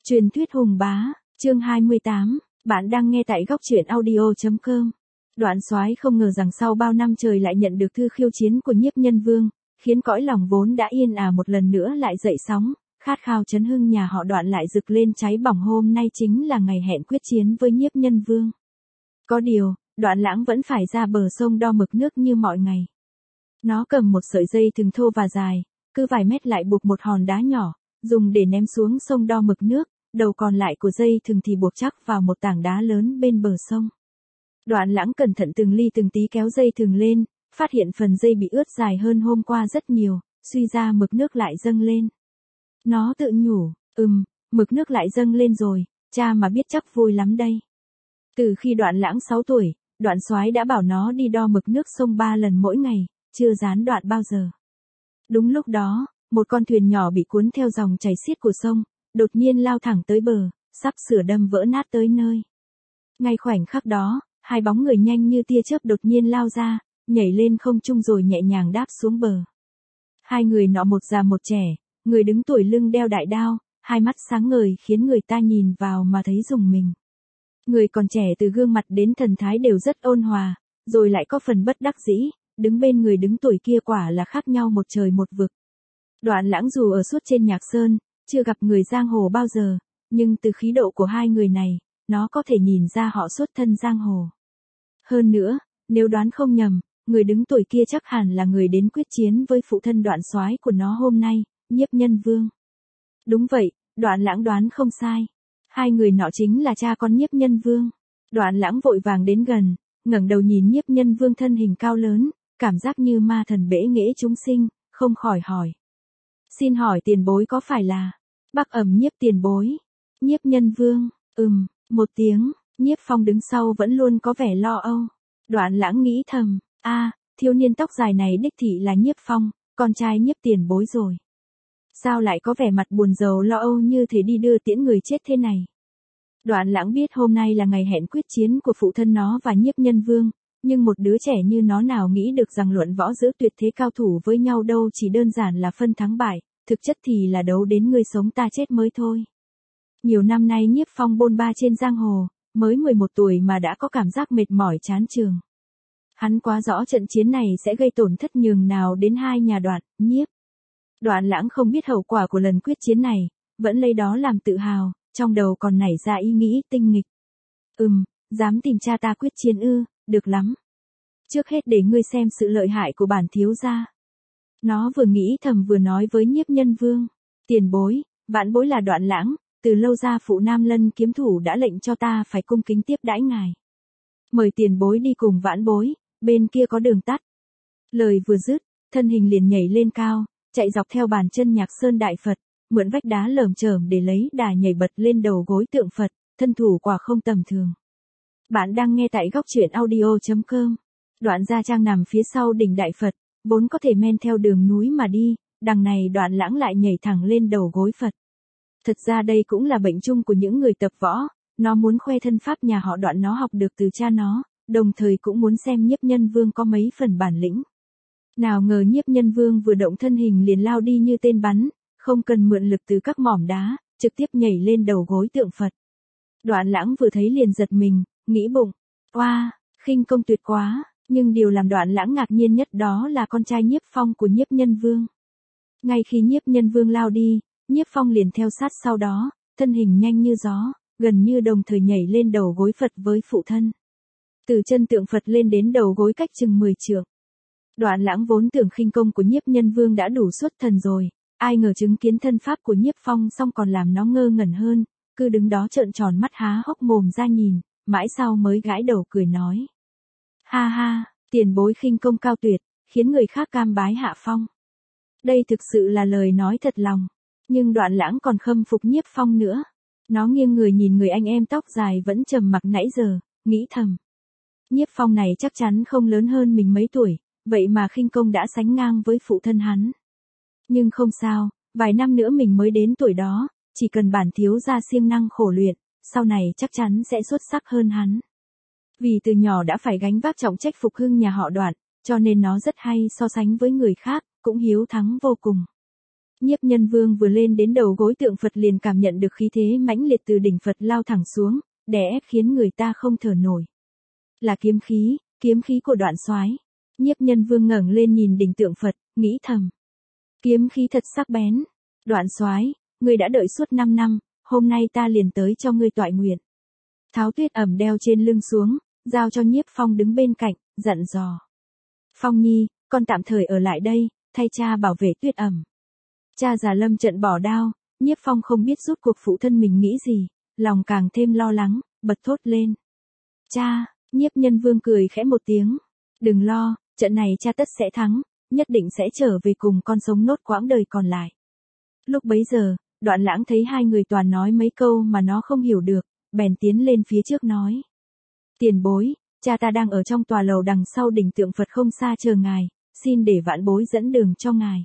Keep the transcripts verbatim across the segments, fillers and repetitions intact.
Truyền thuyết hùng bá, chương hai mươi tám, bạn đang nghe tại góc truyện audio.com. Đoạn Soái không ngờ rằng sau bao năm trời lại nhận được thư khiêu chiến của Nhiếp Nhân Vương, khiến cõi lòng vốn đã yên ả một lần nữa lại dậy sóng, khát khao chấn hưng nhà họ Đoạn lại rực lên cháy bỏng. Hôm nay chính là ngày hẹn quyết chiến với Nhiếp Nhân Vương. Có điều, Đoạn Lãng vẫn phải ra bờ sông đo mực nước như mọi ngày. Nó cầm một sợi dây thừng thô và dài, cứ vài mét lại buộc một hòn đá nhỏ, dùng để ném xuống sông đo mực nước, đầu còn lại của dây thừng thì buộc chắc vào một tảng đá lớn bên bờ sông. Đoạn Lãng cẩn thận từng ly từng tí kéo dây thừng lên, phát hiện phần dây bị ướt dài hơn hôm qua rất nhiều, suy ra mực nước lại dâng lên. Nó tự nhủ, ừm, mực nước lại dâng lên rồi, cha mà biết chắc vui lắm đây. Từ khi Đoạn Lãng sáu tuổi, Đoạn Soái đã bảo nó đi đo mực nước sông ba lần mỗi ngày, chưa gián đoạn bao giờ. Đúng lúc đó, một con thuyền nhỏ bị cuốn theo dòng chảy xiết của sông, đột nhiên lao thẳng tới bờ, sắp sửa đâm vỡ nát tới nơi. Ngay khoảnh khắc đó, hai bóng người nhanh như tia chớp đột nhiên lao ra, nhảy lên không trung rồi nhẹ nhàng đáp xuống bờ. Hai người nọ một già một trẻ, người đứng tuổi lưng đeo đại đao, hai mắt sáng ngời khiến người ta nhìn vào mà thấy rùng mình. Người còn trẻ từ gương mặt đến thần thái đều rất ôn hòa, rồi lại có phần bất đắc dĩ, đứng bên người đứng tuổi kia quả là khác nhau một trời một vực. Đoạn Lãng dù ở suốt trên Nhạc Sơn, chưa gặp người giang hồ bao giờ, nhưng từ khí độ của hai người này, nó có thể nhìn ra họ xuất thân giang hồ. Hơn nữa, nếu đoán không nhầm, người đứng tuổi kia chắc hẳn là người đến quyết chiến với phụ thân Đoạn Soái của nó hôm nay, Nhiếp Nhân Vương. Đúng vậy, Đoạn Lãng đoán không sai. Hai người nọ chính là cha con Nhiếp Nhân Vương. Đoạn Lãng vội vàng đến gần, ngẩng đầu nhìn Nhiếp Nhân Vương thân hình cao lớn, cảm giác như ma thần bẽ nghễ chúng sinh, không khỏi hỏi. Xin hỏi tiền bối có phải là Bắc Ẩm Nhiếp tiền bối? Nhiếp Nhân Vương, ừm, một tiếng, Nhiếp Phong đứng sau vẫn luôn có vẻ lo âu. Đoạn Lãng nghĩ thầm, a, à, thiếu niên tóc dài này đích thị là Nhiếp Phong, con trai Nhiếp tiền bối rồi. Sao lại có vẻ mặt buồn rầu lo âu như thể đi đưa tiễn người chết thế này? Đoạn Lãng biết hôm nay là ngày hẹn quyết chiến của phụ thân nó và Nhiếp Nhân Vương, nhưng một đứa trẻ như nó nào nghĩ được rằng luận võ giữa tuyệt thế cao thủ với nhau đâu chỉ đơn giản là phân thắng bại, thực chất thì là đấu đến người sống ta chết mới thôi. Nhiều năm nay Nhiếp Phong bôn ba trên giang hồ, mới mười một tuổi mà đã có cảm giác mệt mỏi chán chường. Hắn quá rõ trận chiến này sẽ gây tổn thất nhường nào đến hai nhà Đoạn, Nhiếp. Đoạn Lãng không biết hậu quả của lần quyết chiến này, vẫn lấy đó làm tự hào, trong đầu còn nảy ra ý nghĩ tinh nghịch. Ừm, dám tìm cha ta quyết chiến ư, được lắm. Trước hết để ngươi xem sự lợi hại của bản thiếu gia. Nó vừa nghĩ thầm vừa nói với Nhiếp Nhân Vương. Tiền bối, vãn bối là Đoạn Lãng, từ lâu gia phụ Nam Lân kiếm thủ đã lệnh cho ta phải cung kính tiếp đãi ngài. Mời tiền bối đi cùng vãn bối, bên kia có đường tắt. Lời vừa dứt, thân hình liền nhảy lên cao, chạy dọc theo bàn chân Nhạc Sơn Đại Phật, mượn vách đá lởm chởm để lấy đà nhảy bật lên đầu gối tượng Phật, thân thủ quả không tầm thường. Bạn đang nghe tại góc truyện audio.com. Đoạn Gia Trang nằm phía sau đỉnh Đại Phật, vốn có thể men theo đường núi mà đi, đằng này Đoạn Lãng lại nhảy thẳng lên đầu gối Phật. Thật ra đây cũng là bệnh chung của những người tập võ, nó muốn khoe thân pháp nhà họ Đoạn nó học được từ cha nó, đồng thời cũng muốn xem Nhiếp Nhân Vương có mấy phần bản lĩnh. Nào ngờ Nhiếp Nhân Vương vừa động thân hình liền lao đi như tên bắn, không cần mượn lực từ các mỏm đá, trực tiếp nhảy lên đầu gối tượng Phật. Đoạn Lãng vừa thấy liền giật mình, nghĩ bụng, oa, khinh công tuyệt quá, nhưng điều làm Đoạn Lãng ngạc nhiên nhất đó là con trai Nhiếp Phong của Nhiếp Nhân Vương. Ngay khi Nhiếp Nhân Vương lao đi, Nhiếp Phong liền theo sát sau đó, thân hình nhanh như gió, gần như đồng thời nhảy lên đầu gối Phật với phụ thân. Từ chân tượng Phật lên đến đầu gối cách chừng mười trượng. Đoạn Lãng vốn tưởng khinh công của Nhiếp Nhân Vương đã đủ xuất thần rồi, ai ngờ chứng kiến thân pháp của Nhiếp Phong xong còn làm nó ngơ ngẩn hơn, cứ đứng đó trợn tròn mắt há hốc mồm ra nhìn, mãi sau mới gãi đầu cười nói. Ha ha, tiền bối khinh công cao tuyệt, khiến người khác cam bái hạ phong. Đây thực sự là lời nói thật lòng, nhưng Đoạn Lãng còn khâm phục Nhiếp Phong nữa. Nó nghiêng người nhìn người anh em tóc dài vẫn trầm mặc nãy giờ, nghĩ thầm. Nhiếp Phong này chắc chắn không lớn hơn mình mấy tuổi, vậy mà khinh công đã sánh ngang với phụ thân hắn. Nhưng không sao, vài năm nữa mình mới đến tuổi đó, chỉ cần bản thiếu gia siêng năng khổ luyện, sau này chắc chắn sẽ xuất sắc hơn hắn. Vì từ nhỏ đã phải gánh vác trọng trách phục hưng nhà họ Đoạn, cho nên nó rất hay so sánh với người khác, cũng hiếu thắng vô cùng. Nhiếp Nhân Vương vừa lên đến đầu gối tượng Phật liền cảm nhận được khí thế mãnh liệt từ đỉnh Phật lao thẳng xuống, đè ép khiến người ta không thở nổi. Là kiếm khí, kiếm khí của Đoạn Soái. Nhiếp Nhân Vương ngẩng lên nhìn đỉnh tượng Phật, nghĩ thầm. Kiếm khí thật sắc bén. Đoạn Soái, ngươi đã đợi suốt năm năm, hôm nay ta liền tới cho ngươi toại nguyện. Tháo Tuyết Ẩm đeo trên lưng xuống, giao cho Nhiếp Phong đứng bên cạnh, dặn dò. Phong Nhi, con tạm thời ở lại đây, thay cha bảo vệ Tuyết Ẩm. Cha già lâm trận bỏ đao, Nhiếp Phong không biết rút cuộc phụ thân mình nghĩ gì, lòng càng thêm lo lắng, bật thốt lên. Cha, Nhiếp Nhân Vương cười khẽ một tiếng. Đừng lo, trận này cha tất sẽ thắng, nhất định sẽ trở về cùng con sống nốt quãng đời còn lại. Lúc bấy giờ, Đoạn Lãng thấy hai người toàn nói mấy câu mà nó không hiểu được, bèn tiến lên phía trước nói. Tiền bối, cha ta đang ở trong tòa lầu đằng sau đỉnh tượng Phật không xa chờ ngài, xin để vãn bối dẫn đường cho ngài.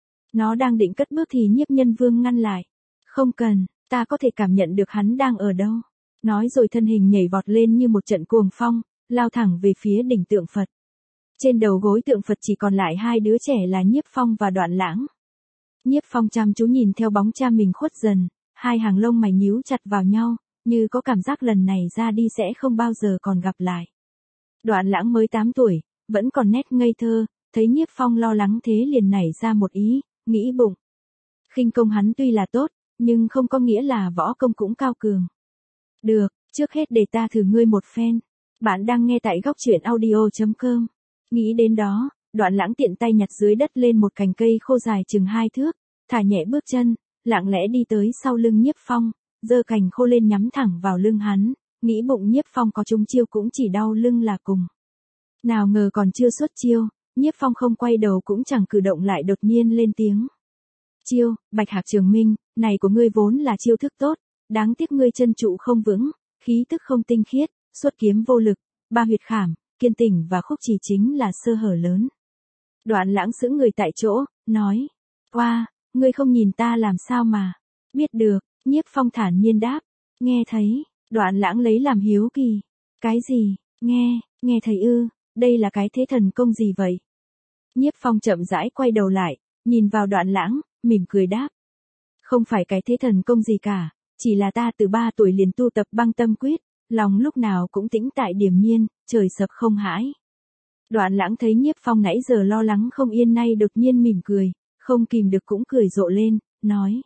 Nó đang định cất bước thì Nhiếp Nhân Vương ngăn lại. Không cần, ta có thể cảm nhận được hắn đang ở đâu. Nói rồi thân hình nhảy vọt lên như một trận cuồng phong, lao thẳng về phía đỉnh tượng Phật. Trên đầu gối tượng Phật chỉ còn lại hai đứa trẻ là Nhiếp Phong và Đoạn Lãng. Nhiếp Phong chăm chú nhìn theo bóng cha mình khuất dần, hai hàng lông mày nhíu chặt vào nhau, như có cảm giác lần này ra đi sẽ không bao giờ còn gặp lại. Đoạn Lãng mới tám tuổi, vẫn còn nét ngây thơ, thấy Nhiếp Phong lo lắng thế liền nảy ra một ý, nghĩ bụng. Khinh công hắn tuy là tốt, nhưng không có nghĩa là võ công cũng cao cường. Được, trước hết để ta thử ngươi một phen. Bạn đang nghe tại góc truyện audio chấm com. Nghĩ đến đó, Đoạn Lãng tiện tay nhặt dưới đất lên một cành cây khô dài chừng hai thước, thả nhẹ bước chân, lặng lẽ đi tới sau lưng Nhiếp Phong, giơ cành khô lên nhắm thẳng vào lưng hắn, nghĩ bụng Nhiếp Phong có trúng chiêu cũng chỉ đau lưng là cùng. Nào ngờ còn chưa xuất chiêu, Nhiếp Phong không quay đầu cũng chẳng cử động lại đột nhiên lên tiếng. Chiêu, Bạch Hạc Trường Minh, này của ngươi vốn là chiêu thức tốt, đáng tiếc ngươi chân trụ không vững, khí tức không tinh khiết, xuất kiếm vô lực, ba huyệt khảm, kiên tỉnh và khúc chỉ chính là sơ hở lớn. Đoạn Lãng sững người tại chỗ, nói. Oa, ngươi không nhìn ta làm sao mà. Biết được, Nhiếp Phong thản nhiên đáp. Nghe thấy, Đoạn Lãng lấy làm hiếu kỳ. Cái gì, nghe, nghe thấy ư, đây là cái thế thần công gì vậy? Nhiếp Phong chậm rãi quay đầu lại, nhìn vào Đoạn Lãng, mỉm cười đáp. Không phải cái thế thần công gì cả, chỉ là ta từ ba tuổi liền tu tập băng tâm quyết, lòng lúc nào cũng tĩnh tại điềm nhiên, trời sập không hãi. Đoạn Lãng thấy Nhiếp Phong nãy giờ lo lắng không yên nay đột nhiên mỉm cười, không kìm được cũng cười rộ lên, nói.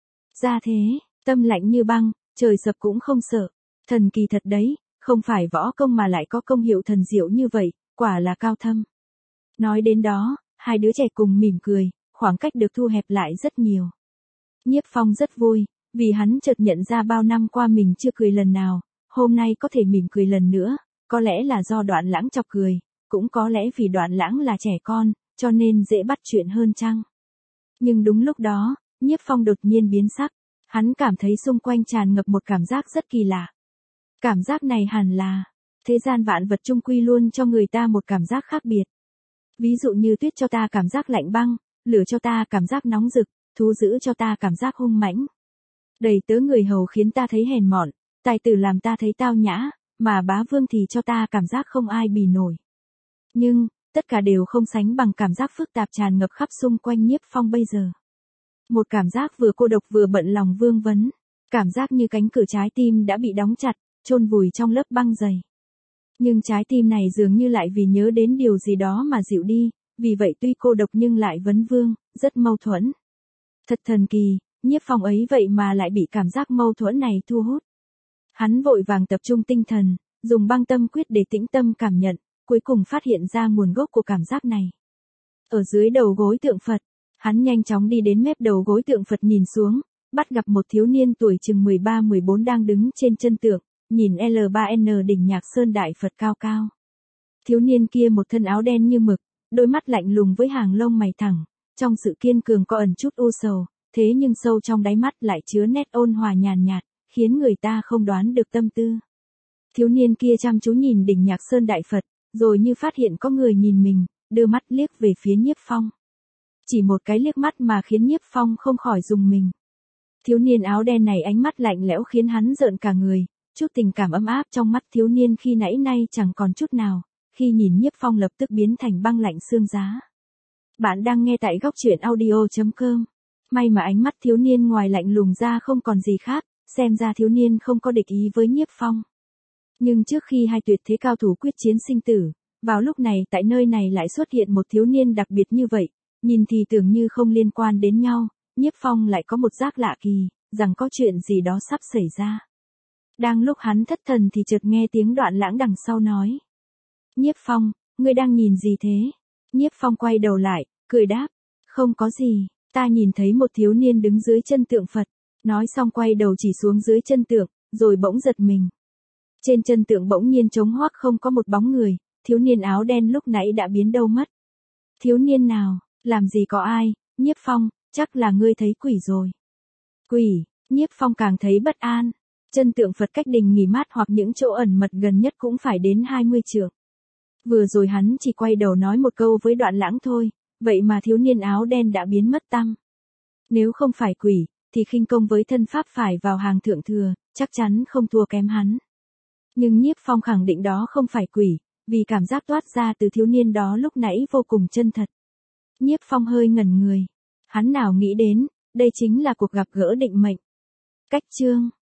Ra thế, tâm lạnh như băng, trời sập cũng không sợ, thần kỳ thật đấy, không phải võ công mà lại có công hiệu thần diệu như vậy, quả là cao thâm. Nói đến đó, hai đứa trẻ cùng mỉm cười, khoảng cách được thu hẹp lại rất nhiều. Nhiếp Phong rất vui, vì hắn chợt nhận ra bao năm qua mình chưa cười lần nào, hôm nay có thể mỉm cười lần nữa, có lẽ là do Đoạn Lãng chọc cười, cũng có lẽ vì Đoạn Lãng là trẻ con, cho nên dễ bắt chuyện hơn chăng. Nhưng đúng lúc đó, Nhiếp Phong đột nhiên biến sắc, hắn cảm thấy xung quanh tràn ngập một cảm giác rất kỳ lạ. Cảm giác này hẳn là, thế gian vạn vật chung quy luôn cho người ta một cảm giác khác biệt. Ví dụ như tuyết cho ta cảm giác lạnh băng, lửa cho ta cảm giác nóng rực, thú dữ cho ta cảm giác hung mãnh. Đầy tớ người hầu khiến ta thấy hèn mọn, tài tử làm ta thấy tao nhã, mà bá vương thì cho ta cảm giác không ai bì nổi. Nhưng, tất cả đều không sánh bằng cảm giác phức tạp tràn ngập khắp xung quanh Nhiếp Phong bây giờ. Một cảm giác vừa cô độc vừa bận lòng vương vấn, cảm giác như cánh cửa trái tim đã bị đóng chặt, chôn vùi trong lớp băng dày. Nhưng trái tim này dường như lại vì nhớ đến điều gì đó mà dịu đi, vì vậy tuy cô độc nhưng lại vấn vương, rất mâu thuẫn. Thật thần kỳ, Nhiếp Phong ấy vậy mà lại bị cảm giác mâu thuẫn này thu hút. Hắn vội vàng tập trung tinh thần, dùng băng tâm quyết để tĩnh tâm cảm nhận, cuối cùng phát hiện ra nguồn gốc của cảm giác này. Ở dưới đầu gối tượng Phật, hắn nhanh chóng đi đến mép đầu gối tượng Phật nhìn xuống, bắt gặp một thiếu niên tuổi chừng mười ba mười bốn đang đứng trên chân tượng, nhìn L ba N đỉnh Nhạc Sơn Đại Phật cao cao. Thiếu niên kia một thân áo đen như mực, đôi mắt lạnh lùng với hàng lông mày thẳng, trong sự kiên cường có ẩn chút u sầu, thế nhưng sâu trong đáy mắt lại chứa nét ôn hòa nhàn nhạt, khiến người ta không đoán được tâm tư. Thiếu niên kia chăm chú nhìn đỉnh Nhạc Sơn Đại Phật, rồi như phát hiện có người nhìn mình, đưa mắt liếc về phía Nhiếp Phong. Chỉ một cái liếc mắt mà khiến Nhiếp Phong không khỏi rùng mình. Thiếu niên áo đen này ánh mắt lạnh lẽo khiến hắn rợn cả người, chút tình cảm ấm áp trong mắt thiếu niên khi nãy nay chẳng còn chút nào, khi nhìn Nhiếp Phong lập tức biến thành băng lạnh xương giá. Bạn đang nghe tại góc truyện audio chấm com. May mà ánh mắt thiếu niên ngoài lạnh lùng ra không còn gì khác, xem ra thiếu niên không có địch ý với Nhiếp Phong. Nhưng trước khi hai tuyệt thế cao thủ quyết chiến sinh tử, vào lúc này tại nơi này lại xuất hiện một thiếu niên đặc biệt như vậy, nhìn thì tưởng như không liên quan đến nhau, Nhiếp Phong lại có một giác lạ kỳ, rằng có chuyện gì đó sắp xảy ra. Đang lúc hắn thất thần thì chợt nghe tiếng Đoạn Lãng đằng sau nói. Nhiếp Phong, ngươi đang nhìn gì thế? Nhiếp Phong quay đầu lại, cười đáp. Không có gì, ta nhìn thấy một thiếu niên đứng dưới chân tượng Phật. Nói xong quay đầu chỉ xuống dưới chân tượng, rồi bỗng giật mình. Trên chân tượng bỗng nhiên trống hoác không có một bóng người, thiếu niên áo đen lúc nãy đã biến đâu mất. Thiếu niên nào, làm gì có ai, Nhiếp Phong, chắc là ngươi thấy quỷ rồi. Quỷ, Nhiếp Phong càng thấy bất an. Chân tượng Phật cách đình nghỉ mát hoặc những chỗ ẩn mật gần nhất cũng phải đến hai mươi trượng. Vừa rồi hắn chỉ quay đầu nói một câu với Đoạn Lãng thôi, vậy mà thiếu niên áo đen đã biến mất tăm. Nếu không phải quỷ, thì khinh công với thân pháp phải vào hàng thượng thừa, chắc chắn không thua kém hắn. Nhưng Nhiếp Phong khẳng định đó không phải quỷ, vì cảm giác toát ra từ thiếu niên đó lúc nãy vô cùng chân thật. Nhiếp Phong hơi ngẩn người. Hắn nào nghĩ đến, đây chính là cuộc gặp gỡ định mệnh. Cách chương